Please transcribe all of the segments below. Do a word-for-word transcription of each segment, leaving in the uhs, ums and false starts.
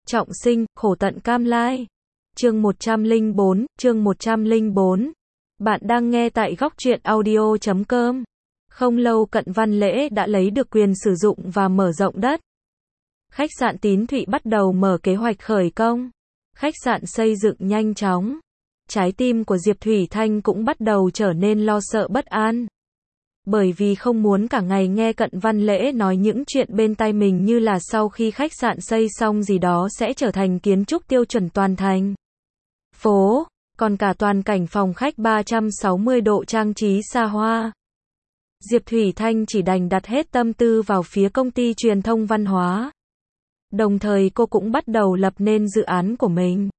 Trọng sinh, khổ tận cam lai. Chương một trăm lẻ bốn, chương một trăm lẻ bốn. Bạn đang nghe tại góc truyện audio chấm com. Không lâu Cận Văn Lễ đã lấy được quyền sử dụng và mở rộng đất. Khách sạn Tín Thụy bắt đầu mở kế hoạch khởi công. Khách sạn xây dựng nhanh chóng. Trái tim của Diệp Thủy Thanh cũng bắt đầu trở nên lo sợ bất an. Bởi vì không muốn cả ngày nghe Cận Văn Lễ nói những chuyện bên tai mình như là sau khi khách sạn xây xong gì đó sẽ trở thành kiến trúc tiêu chuẩn toàn thành phố, còn cả toàn cảnh phòng khách ba trăm sáu mươi độ trang trí xa hoa. Diệp Thủy Thanh chỉ đành đặt hết tâm tư vào phía công ty truyền thông văn hóa. Đồng thời cô cũng bắt đầu lập nên dự án của mình.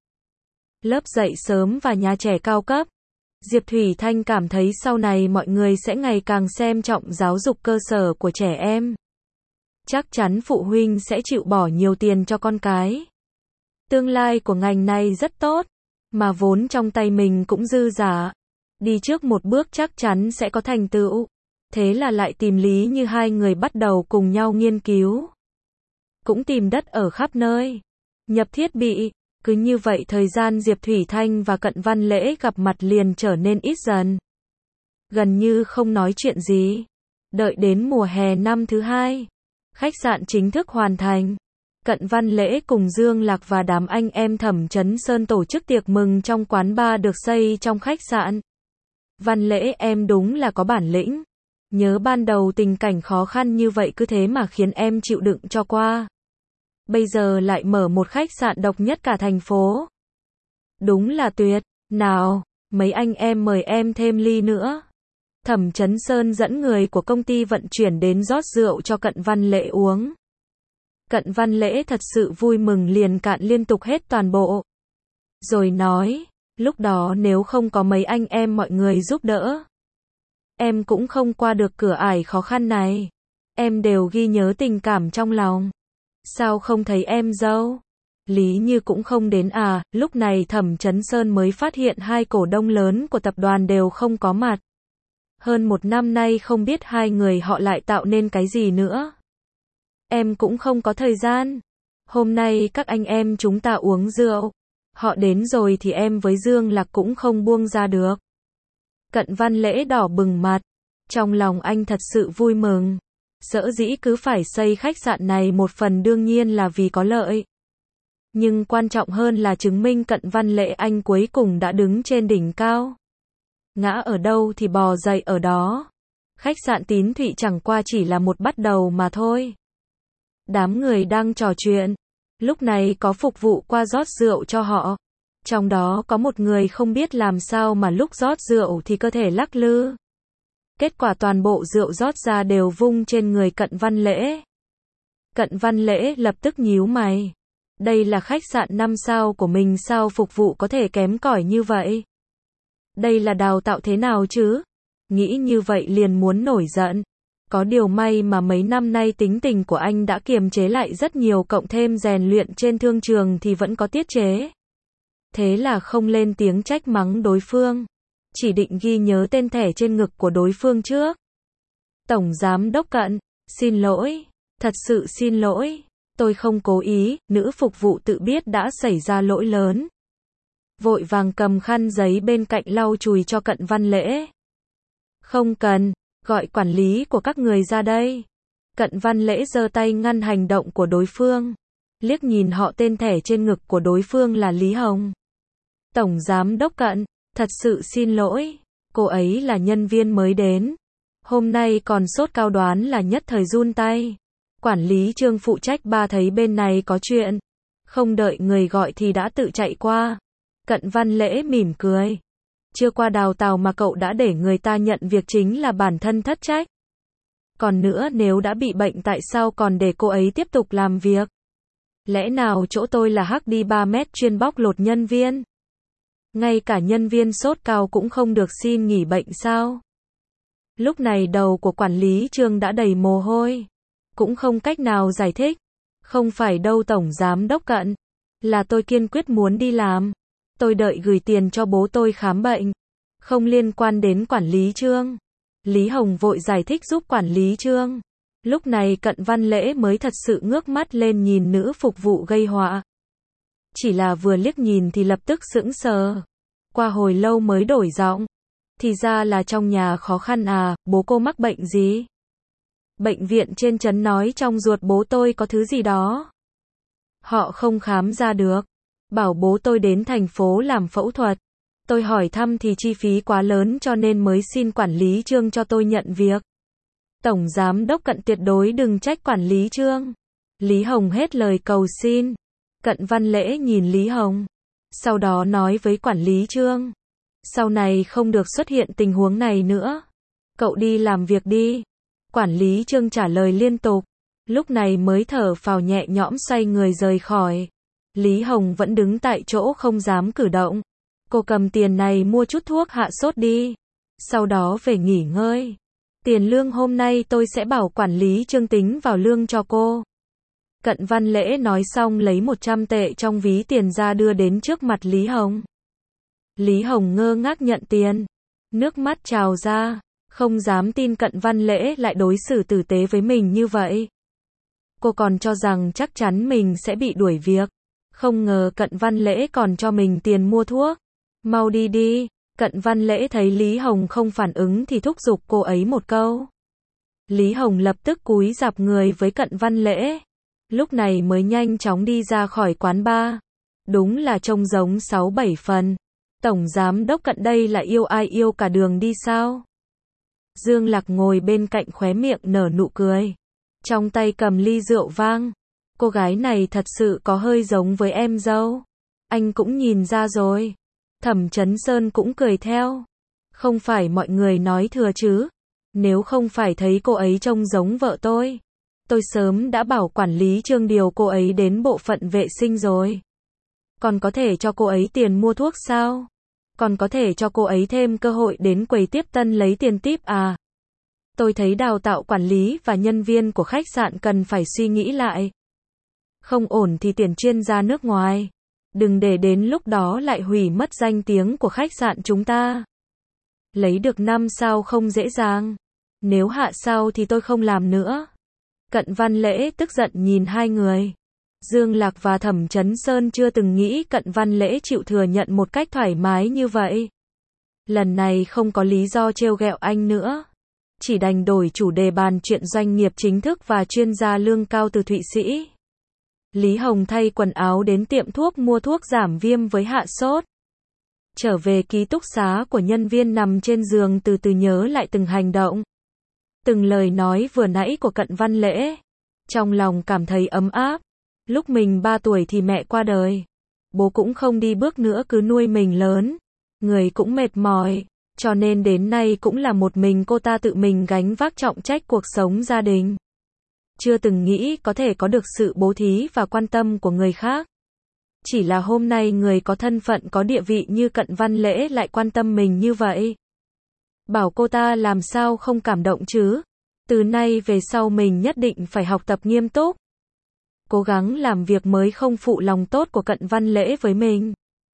Lớp dạy sớm và nhà trẻ cao cấp. Diệp Thủy Thanh cảm thấy sau này mọi người sẽ ngày càng xem trọng giáo dục cơ sở của trẻ em. Chắc chắn phụ huynh sẽ chịu bỏ nhiều tiền cho con cái. Tương lai của ngành này rất tốt, mà vốn trong tay mình cũng dư giả. Đi trước một bước chắc chắn sẽ có thành tựu. Thế là lại tìm Lý Như hai người bắt đầu cùng nhau nghiên cứu. Cũng tìm đất ở khắp nơi. Nhập thiết bị. Cứ như vậy thời gian Diệp Thủy Thanh và Cận Văn Lễ gặp mặt liền trở nên ít dần. Gần như không nói chuyện gì. Đợi đến mùa hè năm thứ hai. Khách sạn chính thức hoàn thành. Cận Văn Lễ cùng Dương Lạc và đám anh em Thẩm Chấn Sơn tổ chức tiệc mừng trong quán bar được xây trong khách sạn. Văn Lễ em đúng là có bản lĩnh. Nhớ ban đầu tình cảnh khó khăn như vậy cứ thế mà khiến em chịu đựng cho qua. Bây giờ lại mở một khách sạn độc nhất cả thành phố. Đúng là tuyệt. Nào, mấy anh em mời em thêm ly nữa. Thẩm Chấn Sơn dẫn người của công ty vận chuyển đến rót rượu cho Cận Văn Lễ uống. Cận Văn Lễ thật sự vui mừng liền cạn liên tục hết toàn bộ. Rồi nói, lúc đó nếu không có mấy anh em mọi người giúp đỡ, em cũng không qua được cửa ải khó khăn này. Em đều ghi nhớ tình cảm trong lòng. Sao không thấy em dâu? Lý Như cũng không đến à? Lúc này Thẩm Chấn Sơn mới phát hiện hai cổ đông lớn của tập đoàn đều không có mặt. Hơn một năm nay không biết hai người họ lại tạo nên cái gì nữa. Em cũng không có thời gian. Hôm nay các anh em chúng ta uống rượu. Họ đến rồi thì em với Dương Lạc cũng không buông ra được. Cận Văn Lễ đỏ bừng mặt. Trong lòng anh thật sự vui mừng. Sở dĩ cứ phải xây khách sạn này một phần đương nhiên là vì có lợi. Nhưng quan trọng hơn là chứng minh Cận Văn Lễ anh cuối cùng đã đứng trên đỉnh cao. Ngã ở đâu thì bò dậy ở đó. Khách sạn Tín Thụy chẳng qua chỉ là một bắt đầu mà thôi. Đám người đang trò chuyện. Lúc này có phục vụ qua rót rượu cho họ. Trong đó có một người không biết làm sao mà lúc rót rượu thì cơ thể lắc lư. Kết quả toàn bộ rượu rót ra đều vung trên người Cận Văn Lễ. Cận Văn Lễ lập tức nhíu mày. Đây là khách sạn năm sao của mình sao phục vụ có thể kém cỏi như vậy? Đây là đào tạo thế nào chứ? Nghĩ như vậy liền muốn nổi giận. Có điều may mà mấy năm nay tính tình của anh đã kiềm chế lại rất nhiều, cộng thêm rèn luyện trên thương trường thì vẫn có tiết chế. Thế là không lên tiếng trách mắng đối phương. Chỉ định ghi nhớ tên thẻ trên ngực của đối phương trước. Tổng Giám Đốc Cận, xin lỗi, thật sự xin lỗi, tôi không cố ý. Nữ phục vụ tự biết đã xảy ra lỗi lớn. Vội vàng cầm khăn giấy bên cạnh lau chùi cho Cận Văn Lễ. Không cần, gọi quản lý của các người ra đây. Cận Văn Lễ giơ tay ngăn hành động của đối phương. Liếc nhìn họ, tên thẻ trên ngực của đối phương là Lý Hồng. Tổng Giám Đốc Cận, thật sự xin lỗi, cô ấy là nhân viên mới đến. Hôm nay còn sốt cao đoán là nhất thời run tay. Quản lý Trương phụ trách ba thấy bên này có chuyện. Không đợi người gọi thì đã tự chạy qua. Cận Văn Lễ mỉm cười. Chưa qua đào tạo mà cậu đã để người ta nhận việc chính là bản thân thất trách. Còn nữa nếu đã bị bệnh tại sao còn để cô ấy tiếp tục làm việc? Lẽ nào chỗ tôi là hắc đi ba mét chuyên bóc lột nhân viên? Ngay cả nhân viên sốt cao cũng không được xin nghỉ bệnh sao? Lúc này đầu của quản lý Trương đã đầy mồ hôi. Cũng không cách nào giải thích. Không phải đâu Tổng Giám Đốc Cận. Là tôi kiên quyết muốn đi làm. Tôi đợi gửi tiền cho bố tôi khám bệnh. Không liên quan đến quản lý Trương. Lý Hồng vội giải thích giúp quản lý Trương. Lúc này Cận Văn Lễ mới thật sự ngước mắt lên nhìn nữ phục vụ gây họa. Chỉ là vừa liếc nhìn thì lập tức sững sờ. Qua hồi lâu mới đổi giọng. Thì ra là trong nhà khó khăn à, bố cô mắc bệnh gì? Bệnh viện trên trấn nói trong ruột bố tôi có thứ gì đó. Họ không khám ra được. Bảo bố tôi đến thành phố làm phẫu thuật. Tôi hỏi thăm thì chi phí quá lớn cho nên mới xin quản lý Trương cho tôi nhận việc. Tổng giám đốc Cận tuyệt đối đừng trách quản lý Trương. Lý Hồng hết lời cầu xin. Cận Văn Lễ nhìn Lý Hồng. Sau đó nói với quản lý Trương. Sau này không được xuất hiện tình huống này nữa. Cậu đi làm việc đi. Quản lý Trương trả lời liên tục. Lúc này mới thở phào nhẹ nhõm xoay người rời khỏi. Lý Hồng vẫn đứng tại chỗ không dám cử động. Cô cầm tiền này mua chút thuốc hạ sốt đi. Sau đó về nghỉ ngơi. Tiền lương hôm nay tôi sẽ bảo quản lý Trương tính vào lương cho cô. Cận Văn Lễ nói xong lấy một trăm tệ trong ví tiền ra đưa đến trước mặt Lý Hồng. Lý Hồng ngơ ngác nhận tiền. Nước mắt trào ra. Không dám tin Cận Văn Lễ lại đối xử tử tế với mình như vậy. Cô còn cho rằng chắc chắn mình sẽ bị đuổi việc. Không ngờ Cận Văn Lễ còn cho mình tiền mua thuốc. Mau đi đi. Cận Văn Lễ thấy Lý Hồng không phản ứng thì thúc giục cô ấy một câu. Lý Hồng lập tức cúi rạp người với Cận Văn Lễ. Lúc này mới nhanh chóng đi ra khỏi quán bar. Đúng là trông giống sáu bảy phần. Tổng giám đốc Cận đây là yêu ai yêu cả đường đi sao? Dương Lạc ngồi bên cạnh khóe miệng nở nụ cười. Trong tay cầm ly rượu vang. Cô gái này thật sự có hơi giống với em dâu. Anh cũng nhìn ra rồi. Thẩm Chấn Sơn cũng cười theo. Không phải mọi người nói thừa chứ. Nếu không phải thấy cô ấy trông giống vợ tôi. Tôi sớm đã bảo quản lý Trương điều cô ấy đến bộ phận vệ sinh rồi. Còn có thể cho cô ấy tiền mua thuốc sao? Còn có thể cho cô ấy thêm cơ hội đến quầy tiếp tân lấy tiền típ à? Tôi thấy đào tạo quản lý và nhân viên của khách sạn cần phải suy nghĩ lại. Không ổn thì tuyển chuyên gia nước ngoài. Đừng để đến lúc đó lại hủy mất danh tiếng của khách sạn chúng ta. Lấy được năm sao không dễ dàng. Nếu hạ sao thì tôi không làm nữa. Cận Văn Lễ tức giận nhìn hai người. Dương Lạc và Thẩm Chấn Sơn chưa từng nghĩ Cận Văn Lễ chịu thừa nhận một cách thoải mái như vậy. Lần này không có lý do trêu ghẹo anh nữa. Chỉ đành đổi chủ đề bàn chuyện doanh nghiệp chính thức và chuyên gia lương cao từ Thụy Sĩ. Lý Hồng thay quần áo đến tiệm thuốc mua thuốc giảm viêm với hạ sốt. Trở về ký túc xá của nhân viên nằm trên giường từ từ nhớ lại từng hành động. Từng lời nói vừa nãy của Cận Văn Lễ. Trong lòng cảm thấy ấm áp. Lúc mình ba tuổi thì mẹ qua đời. Bố cũng không đi bước nữa cứ nuôi mình lớn. Người cũng mệt mỏi. Cho nên đến nay cũng là một mình cô ta tự mình gánh vác trọng trách cuộc sống gia đình. Chưa từng nghĩ có thể có được sự bố thí và quan tâm của người khác. Chỉ là hôm nay người có thân phận có địa vị như Cận Văn Lễ lại quan tâm mình như vậy. Bảo cô ta làm sao không cảm động chứ. Từ nay về sau mình nhất định phải học tập nghiêm túc. Cố gắng làm việc mới không phụ lòng tốt của Cận Văn Lễ với mình.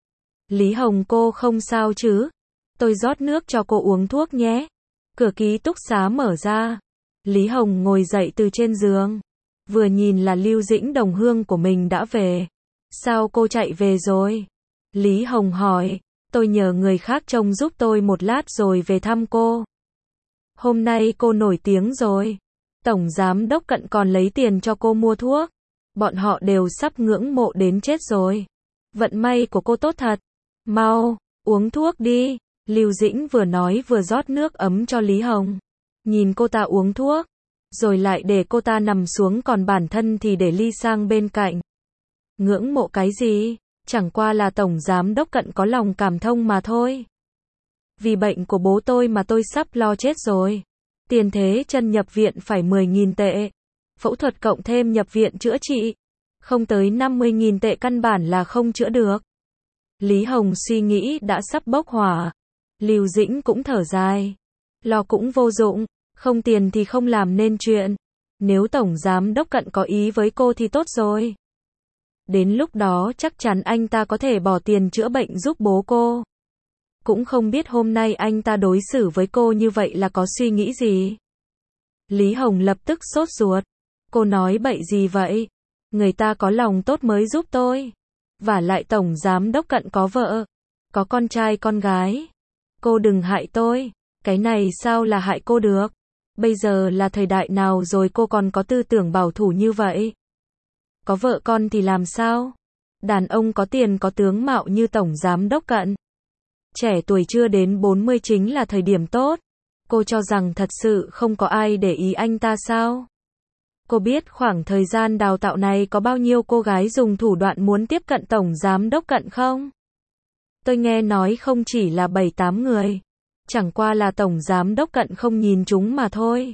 Lý Hồng cô không sao chứ? Tôi rót nước cho cô uống thuốc nhé. Cửa ký túc xá mở ra. Lý Hồng ngồi dậy từ trên giường. Vừa nhìn là Lưu Dĩnh đồng hương của mình đã về. Sao cô chạy về rồi? Lý Hồng hỏi. Tôi nhờ người khác trông giúp tôi một lát rồi về thăm cô. Hôm nay cô nổi tiếng rồi. Tổng giám đốc Cận còn lấy tiền cho cô mua thuốc. Bọn họ đều sắp ngưỡng mộ đến chết rồi. Vận may của cô tốt thật. Mau, uống thuốc đi. Lưu Dĩnh vừa nói vừa rót nước ấm cho Lý Hồng. Nhìn cô ta uống thuốc. Rồi lại để cô ta nằm xuống còn bản thân thì để ly sang bên cạnh. Ngưỡng mộ cái gì? Chẳng qua là tổng giám đốc Cận có lòng cảm thông mà thôi. Vì bệnh của bố tôi mà tôi sắp lo chết rồi. Tiền thế chân nhập viện phải mười nghìn tệ. Phẫu thuật cộng thêm nhập viện chữa trị. Không tới năm mươi nghìn tệ căn bản là không chữa được. Lý Hồng suy nghĩ đã sắp bốc hỏa. Lưu Dĩnh cũng thở dài. Lo cũng vô dụng. Không tiền thì không làm nên chuyện. Nếu tổng giám đốc Cận có ý với cô thì tốt rồi. Đến lúc đó chắc chắn anh ta có thể bỏ tiền chữa bệnh giúp bố cô. Cũng không biết hôm nay anh ta đối xử với cô như vậy là có suy nghĩ gì. Lý Hồng lập tức sốt ruột. Cô nói bậy gì vậy? Người ta có lòng tốt mới giúp tôi. Vả lại tổng giám đốc Cận có vợ, có con trai con gái. Cô đừng hại tôi. Cái này sao là hại cô được? Bây giờ là thời đại nào rồi cô còn có tư tưởng bảo thủ như vậy? Có vợ con thì làm sao? Đàn ông có tiền có tướng mạo như tổng giám đốc Cận. Trẻ tuổi chưa đến bốn mươi chính là thời điểm tốt. Cô cho rằng thật sự không có ai để ý anh ta sao? Cô biết khoảng thời gian đào tạo này có bao nhiêu cô gái dùng thủ đoạn muốn tiếp cận tổng giám đốc Cận không? Tôi nghe nói không chỉ là bảy tám người. Chẳng qua là tổng giám đốc Cận không nhìn chúng mà thôi.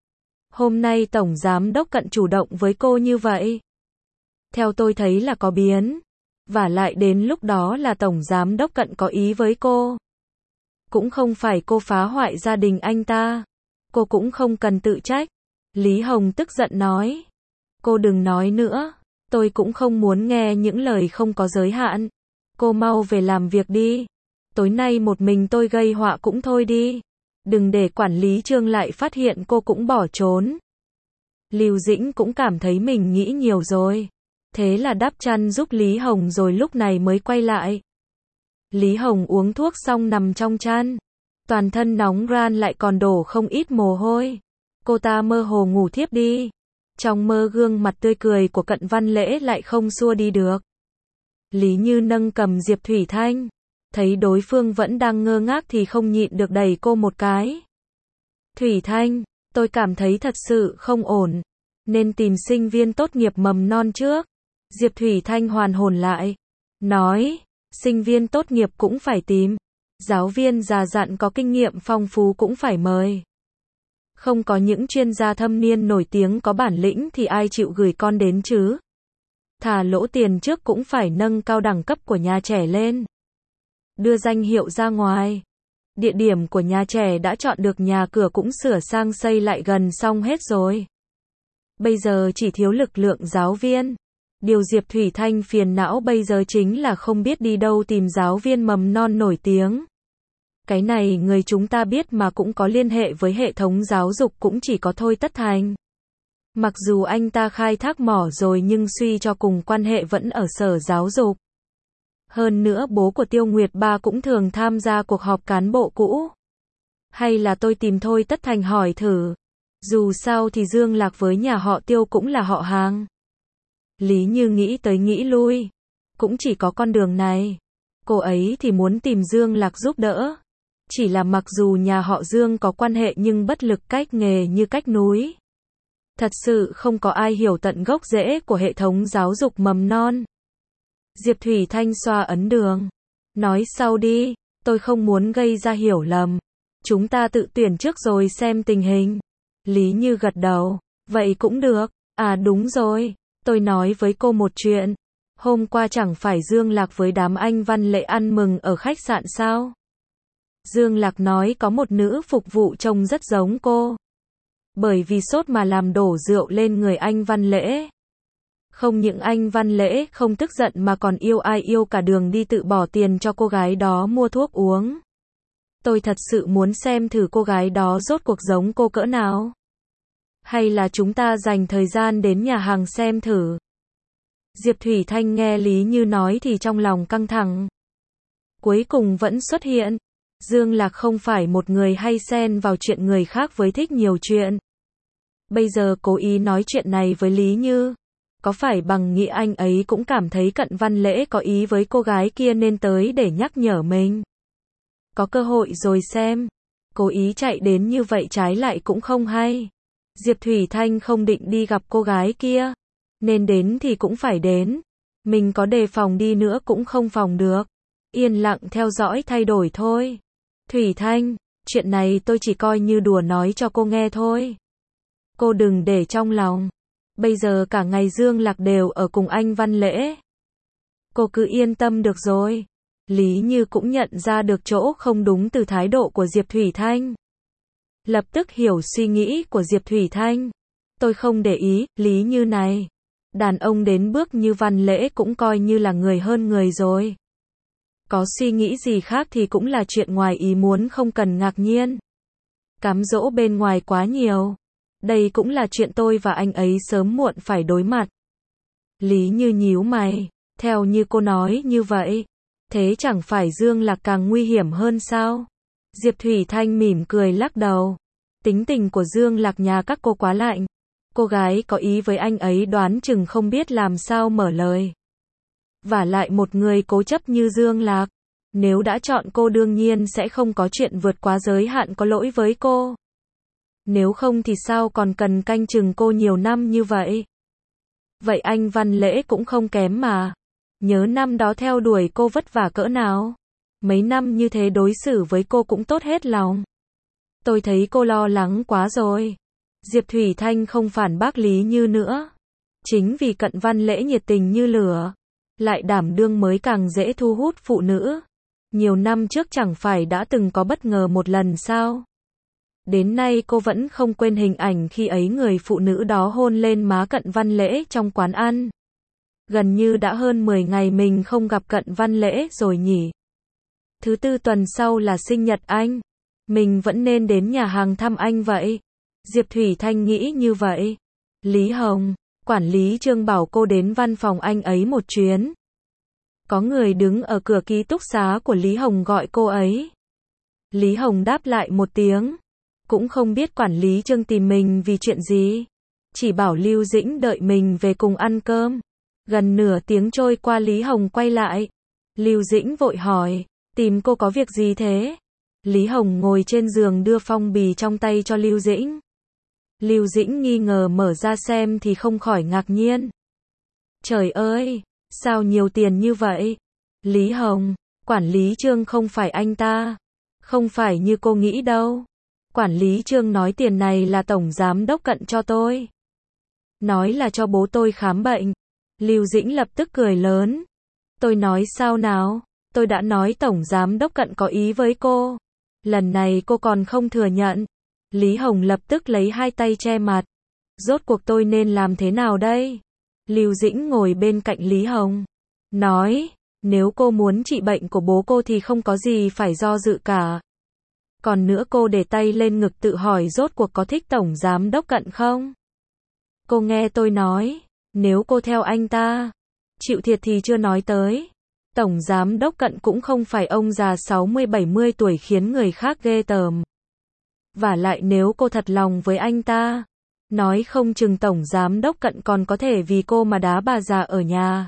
Hôm nay tổng giám đốc Cận chủ động với cô như vậy. Theo tôi thấy là có biến. Vả lại đến lúc đó là tổng giám đốc Cận có ý với cô. Cũng không phải cô phá hoại gia đình anh ta. Cô cũng không cần tự trách. Lý Hồng tức giận nói. Cô đừng nói nữa. Tôi cũng không muốn nghe những lời không có giới hạn. Cô mau về làm việc đi. Tối nay một mình tôi gây họa cũng thôi đi. Đừng để quản lý Trương lại phát hiện cô cũng bỏ trốn. Lưu Dĩnh cũng cảm thấy mình nghĩ nhiều rồi. Thế là đắp chăn giúp Lý Hồng rồi lúc này mới quay lại. Lý Hồng uống thuốc xong nằm trong chăn. Toàn thân nóng ran lại còn đổ không ít mồ hôi. Cô ta mơ hồ ngủ thiếp đi. Trong mơ gương mặt tươi cười của Cận Văn Lễ lại không xua đi được. Lý Như nâng cầm Diệp Thủy Thanh. Thấy đối phương vẫn đang ngơ ngác thì không nhịn được đẩy cô một cái. Thủy Thanh, tôi cảm thấy thật sự không ổn. Nên tìm sinh viên tốt nghiệp mầm non trước. Diệp Thủy Thanh hoàn hồn lại. Nói, sinh viên tốt nghiệp cũng phải tìm. Giáo viên già dặn có kinh nghiệm phong phú cũng phải mời. Không có những chuyên gia thâm niên nổi tiếng có bản lĩnh thì ai chịu gửi con đến chứ? Thà lỗ tiền trước cũng phải nâng cao đẳng cấp của nhà trẻ lên. Đưa danh hiệu ra ngoài. Địa điểm của nhà trẻ đã chọn được, nhà cửa cũng sửa sang xây lại gần xong hết rồi. Bây giờ chỉ thiếu lực lượng giáo viên. Điều Diệp Thủy Thanh phiền não bây giờ chính là không biết đi đâu tìm giáo viên mầm non nổi tiếng. Cái này người chúng ta biết mà cũng có liên hệ với hệ thống giáo dục cũng chỉ có Thôi Tất Thành. Mặc dù anh ta khai thác mỏ rồi nhưng suy cho cùng quan hệ vẫn ở sở giáo dục. Hơn nữa bố của Tiêu Nguyệt Ba cũng thường tham gia cuộc họp cán bộ cũ. Hay là tôi tìm Thôi Tất Thành hỏi thử. Dù sao thì Dương Lạc với nhà họ Tiêu cũng là họ hàng. Lý Như nghĩ tới nghĩ lui. Cũng chỉ có con đường này. Cô ấy thì muốn tìm Dương Lạc giúp đỡ. Chỉ là mặc dù nhà họ Dương có quan hệ nhưng bất lực cách nghề như cách núi. Thật sự không có ai hiểu tận gốc rễ của hệ thống giáo dục mầm non. Diệp Thủy Thanh xoa ấn đường. Nói sau đi, tôi không muốn gây ra hiểu lầm. Chúng ta tự tuyển trước rồi xem tình hình. Lý Như gật đầu. Vậy cũng được. À đúng rồi, tôi nói với cô một chuyện. Hôm qua chẳng phải Dương Lạc với đám anh Văn Lễ ăn mừng ở khách sạn sao? Dương Lạc nói có một nữ phục vụ trông rất giống cô. Bởi vì sốt mà làm đổ rượu lên người anh Văn Lễ. Không những anh Văn Lễ không tức giận mà còn yêu ai yêu cả đường đi tự bỏ tiền cho cô gái đó mua thuốc uống. Tôi thật sự muốn xem thử cô gái đó rốt cuộc giống cô cỡ nào. Hay là chúng ta dành thời gian đến nhà hàng xem thử. Diệp Thủy Thanh nghe Lý Như nói thì trong lòng căng thẳng. Cuối cùng vẫn xuất hiện. Dương Lạc không phải một người hay xen vào chuyện người khác với thích nhiều chuyện. Bây giờ cố ý nói chuyện này với Lý Như. Có phải bằng nghĩa anh ấy cũng cảm thấy Cận Văn Lễ có ý với cô gái kia nên tới để nhắc nhở mình. Có cơ hội rồi xem. Cố ý chạy đến như vậy trái lại cũng không hay. Diệp Thủy Thanh không định đi gặp cô gái kia. Nên đến thì cũng phải đến. Mình có đề phòng đi nữa cũng không phòng được. Yên lặng theo dõi thay đổi thôi. Thủy Thanh, chuyện này tôi chỉ coi như đùa nói cho cô nghe thôi. Cô đừng để trong lòng. Bây giờ cả ngày Dương Lạc đều ở cùng anh Văn Lễ. Cô cứ yên tâm được rồi. Lý Như cũng nhận ra được chỗ không đúng từ thái độ của Diệp Thủy Thanh. Lập tức hiểu suy nghĩ của Diệp Thủy Thanh. Tôi không để ý, Lý Như này. Đàn ông đến bước như Văn Lễ cũng coi như là người hơn người rồi. Có suy nghĩ gì khác thì cũng là chuyện ngoài ý muốn, không cần ngạc nhiên. Cám dỗ bên ngoài quá nhiều. Đây cũng là chuyện tôi và anh ấy sớm muộn phải đối mặt. Lý Như nhíu mày. Theo như cô nói như vậy, thế chẳng phải Dương Lạc càng nguy hiểm hơn sao? Diệp Thủy Thanh mỉm cười lắc đầu. Tính tình của Dương Lạc nhà các cô quá lạnh. Cô gái có ý với anh ấy đoán chừng không biết làm sao mở lời. Vả lại một người cố chấp như Dương Lạc, nếu đã chọn cô đương nhiên sẽ không có chuyện vượt quá giới hạn có lỗi với cô. Nếu không thì sao còn cần canh chừng cô nhiều năm như vậy? Vậy anh Văn Lễ cũng không kém mà. Nhớ năm đó theo đuổi cô vất vả cỡ nào. Mấy năm như thế đối xử với cô cũng tốt hết lòng. Tôi thấy cô lo lắng quá rồi. Diệp Thủy Thanh không phản bác Lý Như nữa. Chính vì Cận Văn Lễ nhiệt tình như lửa, lại đảm đương mới càng dễ thu hút phụ nữ. Nhiều năm trước chẳng phải đã từng có bất ngờ một lần sao? Đến nay cô vẫn không quên hình ảnh khi ấy người phụ nữ đó hôn lên má Cận Văn Lễ trong quán ăn. Gần như đã hơn mười ngày mình không gặp Cận Văn Lễ rồi nhỉ. Thứ tư tuần sau là sinh nhật anh. Mình vẫn nên đến nhà hàng thăm anh vậy. Diệp Thủy Thanh nghĩ như vậy. Lý Hồng, quản lý Trương bảo cô đến văn phòng anh ấy một chuyến. Có người đứng ở cửa ký túc xá của Lý Hồng gọi cô ấy. Lý Hồng đáp lại một tiếng. Cũng không biết quản lý Trương tìm mình vì chuyện gì. Chỉ bảo Lưu Dĩnh đợi mình về cùng ăn cơm. Gần nửa tiếng trôi qua Lý Hồng quay lại. Lưu Dĩnh vội hỏi, tìm cô có việc gì thế? Lý Hồng ngồi trên giường đưa phong bì trong tay cho Lưu Dĩnh. Lưu Dĩnh nghi ngờ mở ra xem thì không khỏi ngạc nhiên. Trời ơi, sao nhiều tiền như vậy? Lý Hồng, quản lý Trương không phải anh ta. Không phải như cô nghĩ đâu. Quản lý Trương nói tiền này là tổng giám đốc Cận cho tôi. Nói là cho bố tôi khám bệnh. Lưu Dĩnh lập tức cười lớn. Tôi nói sao nào? Tôi đã nói tổng giám đốc Cận có ý với cô. Lần này cô còn không thừa nhận. Lý Hồng lập tức lấy hai tay che mặt. Rốt cuộc tôi nên làm thế nào đây? Lưu Dĩnh ngồi bên cạnh Lý Hồng. Nói, nếu cô muốn trị bệnh của bố cô thì không có gì phải do dự cả. Còn nữa cô để tay lên ngực tự hỏi rốt cuộc có thích tổng giám đốc Cận không? Cô nghe tôi nói, nếu cô theo anh ta, chịu thiệt thì chưa nói tới. Tổng giám đốc Cận cũng không phải ông già sáu mươi bảy mươi tuổi khiến người khác ghê tởm. Vả lại nếu cô thật lòng với anh ta, nói không chừng tổng giám đốc Cận còn có thể vì cô mà đá bà già ở nhà.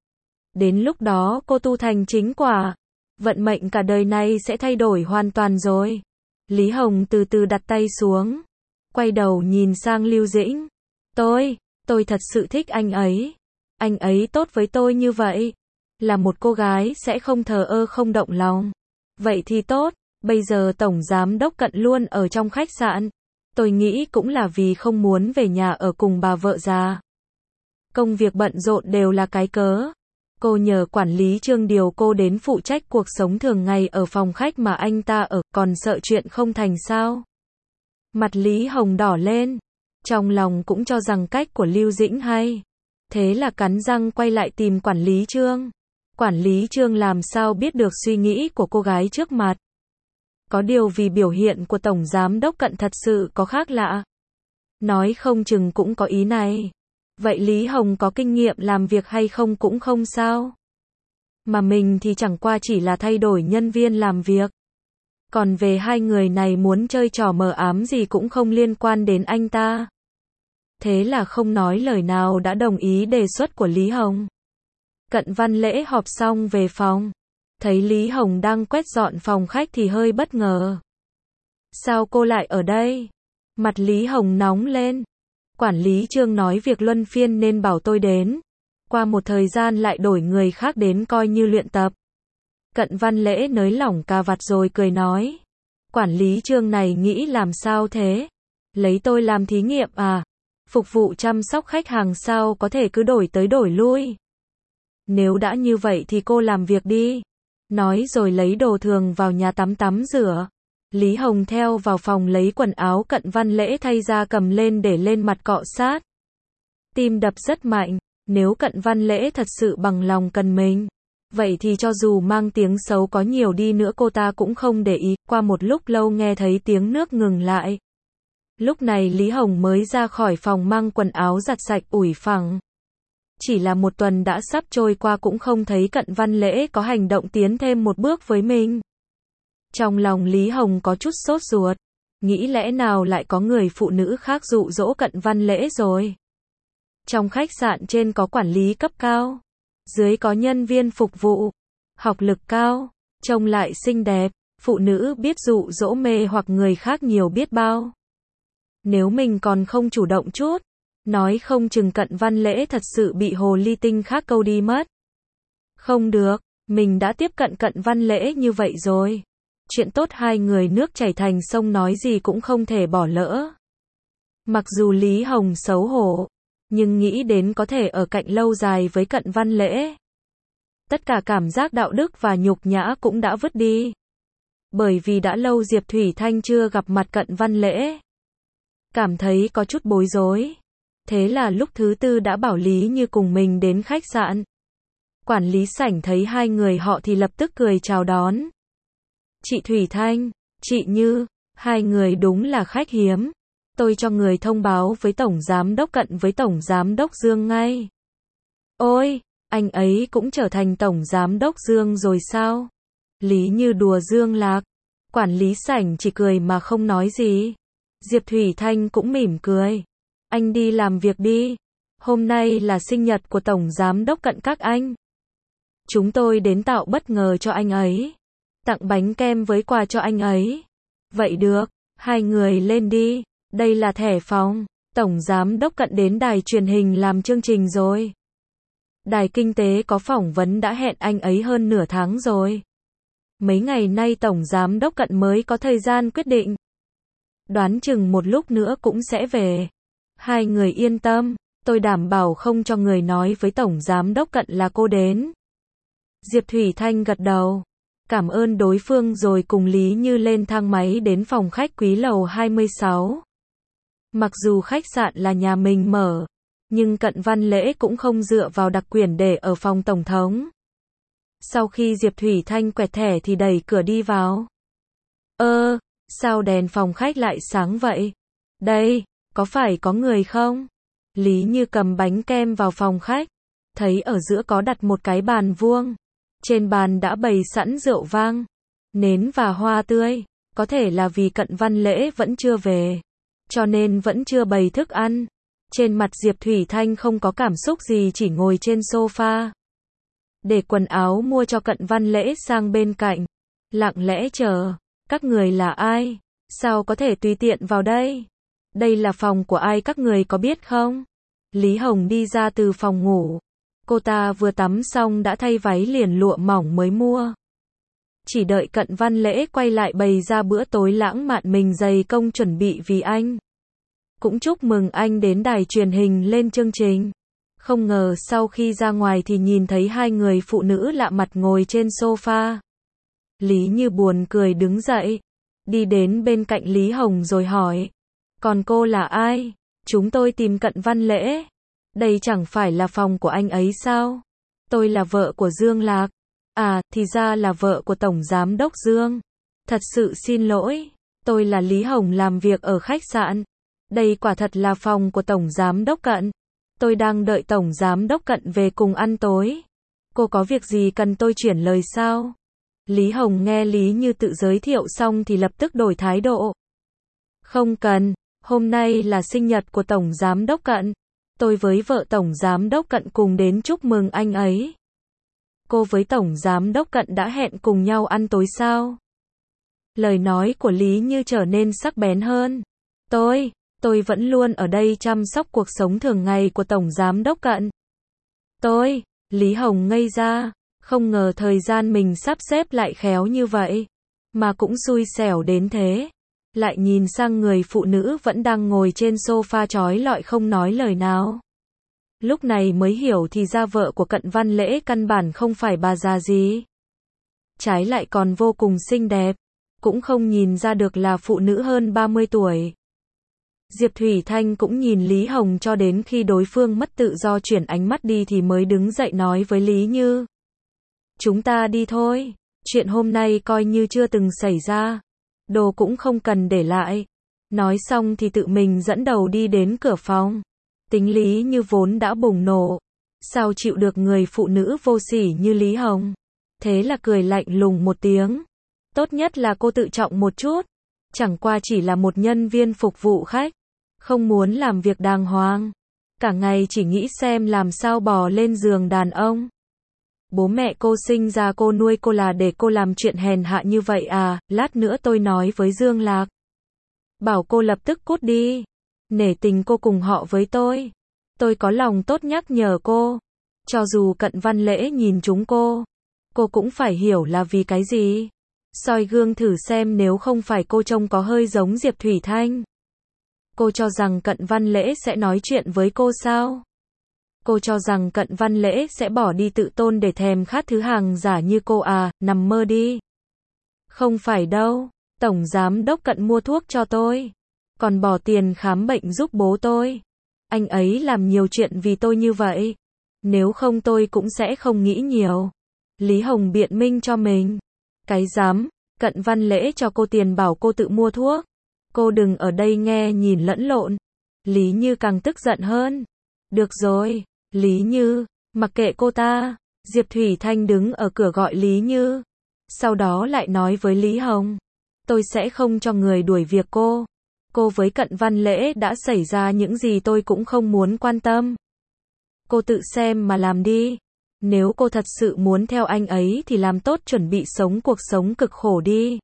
Đến lúc đó cô tu thành chính quả, vận mệnh cả đời này sẽ thay đổi hoàn toàn rồi. Lý Hồng từ từ đặt tay xuống, quay đầu nhìn sang Lưu Dĩnh. Tôi, tôi thật sự thích anh ấy. Anh ấy tốt với tôi như vậy. Là một cô gái sẽ không thờ ơ không động lòng. Vậy thì tốt, bây giờ tổng giám đốc Cận luôn ở trong khách sạn. Tôi nghĩ cũng là vì không muốn về nhà ở cùng bà vợ già. Công việc bận rộn đều là cái cớ. Cô nhờ quản lý Trương điều cô đến phụ trách cuộc sống thường ngày ở phòng khách mà anh ta ở, còn sợ chuyện không thành sao? Mặt Lý Hồng đỏ lên. Trong lòng cũng cho rằng cách của Lưu Dĩnh hay. Thế là cắn răng quay lại tìm quản lý Trương. Quản lý Trương làm sao biết được suy nghĩ của cô gái trước mặt. Có điều vì biểu hiện của tổng giám đốc Cận thật sự có khác lạ. Nói không chừng cũng có ý này. Vậy Lý Hồng có kinh nghiệm làm việc hay không cũng không sao. Mà mình thì chẳng qua chỉ là thay đổi nhân viên làm việc. Còn về hai người này muốn chơi trò mờ ám gì cũng không liên quan đến anh ta. Thế là không nói lời nào đã đồng ý đề xuất của Lý Hồng. Cận Văn Lễ họp xong về phòng. Thấy Lý Hồng đang quét dọn phòng khách thì hơi bất ngờ. Sao cô lại ở đây? Mặt Lý Hồng nóng lên. Quản lý Trương nói việc luân phiên nên bảo tôi đến. Qua một thời gian lại đổi người khác đến coi như luyện tập. Cận Văn Lễ nới lỏng cà vạt rồi cười nói. Quản lý Trương này nghĩ làm sao thế? Lấy tôi làm thí nghiệm à? Phục vụ chăm sóc khách hàng sao có thể cứ đổi tới đổi lui? Nếu đã như vậy thì cô làm việc đi. Nói rồi lấy đồ thường vào nhà tắm tắm rửa. Lý Hồng theo vào phòng lấy quần áo Cận Văn Lễ thay ra cầm lên để lên mặt cọ sát. Tim đập rất mạnh. Nếu Cận Văn Lễ thật sự bằng lòng cần mình, vậy thì cho dù mang tiếng xấu có nhiều đi nữa cô ta cũng không để ý. Qua một lúc lâu nghe thấy tiếng nước ngừng lại. Lúc này Lý Hồng mới ra khỏi phòng mang quần áo giặt sạch ủi phẳng. Chỉ là một tuần đã sắp trôi qua cũng không thấy Cận Văn Lễ có hành động tiến thêm một bước với mình. Trong lòng Lý Hồng có chút sốt ruột, nghĩ lẽ nào lại có người phụ nữ khác dụ dỗ Cận Văn Lễ rồi. Trong khách sạn trên có quản lý cấp cao, dưới có nhân viên phục vụ, học lực cao, trông lại xinh đẹp, phụ nữ biết dụ dỗ mê hoặc người khác nhiều biết bao. Nếu mình còn không chủ động chút, nói không chừng Cận Văn Lễ thật sự bị hồ ly tinh khác câu đi mất. Không được, mình đã tiếp cận Cận Văn Lễ như vậy rồi. Chuyện tốt hai người nước chảy thành sông nói gì cũng không thể bỏ lỡ. Mặc dù Lý Hồng xấu hổ, nhưng nghĩ đến có thể ở cạnh lâu dài với Cận Văn Lễ. Tất cả cảm giác đạo đức và nhục nhã cũng đã vứt đi. Bởi vì đã lâu Diệp Thủy Thanh chưa gặp mặt Cận Văn Lễ. Cảm thấy có chút bối rối. Thế là lúc thứ tư đã bảo Lý Như cùng mình đến khách sạn. Quản lý sảnh thấy hai người họ thì lập tức cười chào đón. Chị Thủy Thanh, chị Như, hai người đúng là khách hiếm. Tôi cho người thông báo với Tổng Giám Đốc Cận với Tổng Giám Đốc Dương ngay. Ôi, anh ấy cũng trở thành Tổng Giám Đốc Dương rồi sao? Lý Như đùa Dương Lạc. Quản lý sảnh chỉ cười mà không nói gì. Diệp Thủy Thanh cũng mỉm cười. Anh đi làm việc đi. Hôm nay là sinh nhật của Tổng Giám Đốc Cận các anh. Chúng tôi đến tạo bất ngờ cho anh ấy. Tặng bánh kem với quà cho anh ấy. Vậy được, hai người lên đi. Đây là thẻ phòng. Tổng Giám Đốc Cận đến đài truyền hình làm chương trình rồi. Đài kinh tế có phỏng vấn đã hẹn anh ấy hơn nửa tháng rồi. Mấy ngày nay Tổng Giám Đốc Cận mới có thời gian quyết định. Đoán chừng một lúc nữa cũng sẽ về. Hai người yên tâm, tôi đảm bảo không cho người nói với Tổng Giám Đốc Cận là cô đến. Diệp Thủy Thanh gật đầu. Cảm ơn đối phương rồi cùng Lý Như lên thang máy đến phòng khách quý lầu hai mươi sáu. Mặc dù khách sạn là nhà mình mở, nhưng Cận Văn Lễ cũng không dựa vào đặc quyền để ở phòng tổng thống. Sau khi Diệp Thủy Thanh quẹt thẻ thì đẩy cửa đi vào. Ơ, sao đèn phòng khách lại sáng vậy? Đây, có phải có người không? Lý Như cầm bánh kem vào phòng khách, thấy ở giữa có đặt một cái bàn vuông. Trên bàn đã bày sẵn rượu vang, nến và hoa tươi. Có thể là vì Cận Văn Lễ vẫn chưa về, cho nên vẫn chưa bày thức ăn. Trên mặt Diệp Thủy Thanh không có cảm xúc gì, chỉ ngồi trên sofa. Để quần áo mua cho Cận Văn Lễ sang bên cạnh. Lặng lẽ chờ. Các người là ai? Sao có thể tùy tiện vào đây? Đây là phòng của ai các người có biết không? Lý Hồng đi ra từ phòng ngủ. Cô ta vừa tắm xong đã thay váy liền lụa mỏng mới mua. Chỉ đợi Cận Văn Lễ quay lại bày ra bữa tối lãng mạn mình dày công chuẩn bị vì anh. Cũng chúc mừng anh đến đài truyền hình lên chương trình. Không ngờ sau khi ra ngoài thì nhìn thấy hai người phụ nữ lạ mặt ngồi trên sofa. Lý Như buồn cười đứng dậy, đi đến bên cạnh Lý Hồng rồi hỏi. Còn cô là ai? Chúng tôi tìm Cận Văn Lễ. Đây chẳng phải là phòng của anh ấy sao? Tôi là vợ của Dương Lạc. À, thì ra là vợ của Tổng Giám Đốc Dương. Thật sự xin lỗi, tôi là Lý Hồng làm việc ở khách sạn. Đây quả thật là phòng của Tổng Giám Đốc Cận. Tôi đang đợi Tổng Giám Đốc Cận về cùng ăn tối. Cô có việc gì cần tôi chuyển lời sao? Lý Hồng nghe Lý Như tự giới thiệu xong thì lập tức đổi thái độ. Không cần, hôm nay là sinh nhật của Tổng Giám Đốc Cận. Tôi với vợ Tổng Giám Đốc Cận cùng đến chúc mừng anh ấy. Cô với Tổng Giám Đốc Cận đã hẹn cùng nhau ăn tối sao? Lời nói của Lý Như trở nên sắc bén hơn. Tôi, tôi vẫn luôn ở đây chăm sóc cuộc sống thường ngày của Tổng Giám Đốc Cận. Tôi, Lý Hồng ngây ra, không ngờ thời gian mình sắp xếp lại khéo như vậy. Mà cũng xui xẻo đến thế. Lại nhìn sang người phụ nữ vẫn đang ngồi trên sofa trói lọi không nói lời nào. Lúc này mới hiểu thì ra vợ của Cận Văn Lễ căn bản không phải bà già gì. Trái lại còn vô cùng xinh đẹp. Cũng không nhìn ra được là phụ nữ hơn ba mươi tuổi. Diệp Thủy Thanh cũng nhìn Lý Hồng cho đến khi đối phương mất tự do chuyển ánh mắt đi thì mới đứng dậy nói với Lý Như. Chúng ta đi thôi. Chuyện hôm nay coi như chưa từng xảy ra. Đồ cũng không cần để lại. Nói xong thì tự mình dẫn đầu đi đến cửa phòng. Tính Lý Như vốn đã bùng nổ. Sao chịu được người phụ nữ vô sỉ như Lý Hồng. Thế là cười lạnh lùng một tiếng. Tốt nhất là cô tự trọng một chút. Chẳng qua chỉ là một nhân viên phục vụ khách. Không muốn làm việc đàng hoàng. Cả ngày chỉ nghĩ xem làm sao bò lên giường đàn ông. Bố mẹ cô sinh ra cô nuôi cô là để cô làm chuyện hèn hạ như vậy à, lát nữa tôi nói với Dương Lạc. Bảo cô lập tức cút đi. Nể tình cô cùng họ với tôi. Tôi có lòng tốt nhắc nhở cô. Cho dù Cận Văn Lễ nhìn chúng cô, cô cũng phải hiểu là vì cái gì. Soi gương thử xem nếu không phải cô trông có hơi giống Diệp Thủy Thanh. Cô cho rằng Cận Văn Lễ sẽ nói chuyện với cô sao? Cô cho rằng Cận Văn Lễ sẽ bỏ đi tự tôn để thèm khát thứ hàng giả như cô à, nằm mơ đi. Không phải đâu, Tổng Giám Đốc Cận mua thuốc cho tôi. Còn bỏ tiền khám bệnh giúp bố tôi. Anh ấy làm nhiều chuyện vì tôi như vậy. Nếu không tôi cũng sẽ không nghĩ nhiều. Lý Hồng biện minh cho mình. Cái dám, Cận Văn Lễ cho cô tiền bảo cô tự mua thuốc. Cô đừng ở đây nghe nhìn lẫn lộn. Lý Như càng tức giận hơn. Được rồi, Lý Như, mặc kệ cô ta. Diệp Thủy Thanh đứng ở cửa gọi Lý Như. Sau đó lại nói với Lý Hồng. Tôi sẽ không cho người đuổi việc cô. Cô với Cận Văn Lễ đã xảy ra những gì tôi cũng không muốn quan tâm. Cô tự xem mà làm đi. Nếu cô thật sự muốn theo anh ấy thì làm tốt chuẩn bị sống cuộc sống cực khổ đi.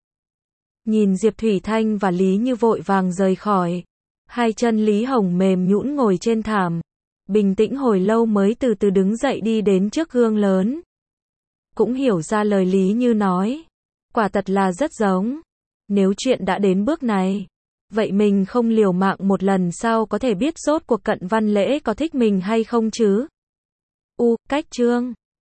Nhìn Diệp Thủy Thanh và Lý Như vội vàng rời khỏi. Hai chân Lý Hồng mềm nhũn ngồi trên thảm. Bình tĩnh hồi lâu mới từ từ đứng dậy đi đến trước gương lớn. Cũng hiểu ra lời Lý Như nói. Quả thật là rất giống. Nếu chuyện đã đến bước này, vậy mình không liều mạng một lần sao có thể biết rốt cuộc Cận Văn Lễ có thích mình hay không chứ? U, cách chương